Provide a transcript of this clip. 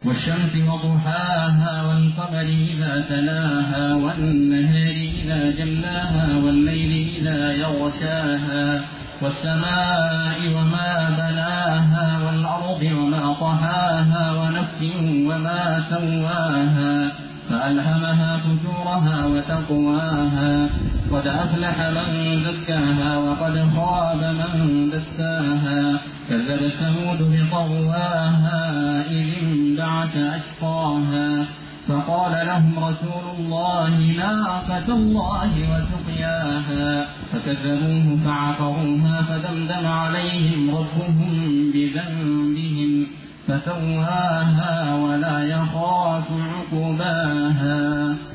والشمس وضحاها والقمر إذا تلاها والنهار إذا جلاها والليل إذا يغشاها والسماء وما بناها والأرض وما طحاها ونفس وما سواها فألهمها فجورها وتقواها قد أفلح من زكاها وقد خاب من دساها كذبت ثمود بطغواها إذ انبعث أشقاها فقال لهم رسول الله ناقة الله وسقياها فكذبوه فعقروها فدمدم عليهم ربهم بذنبهم فسواها ولا يخاف عقباها.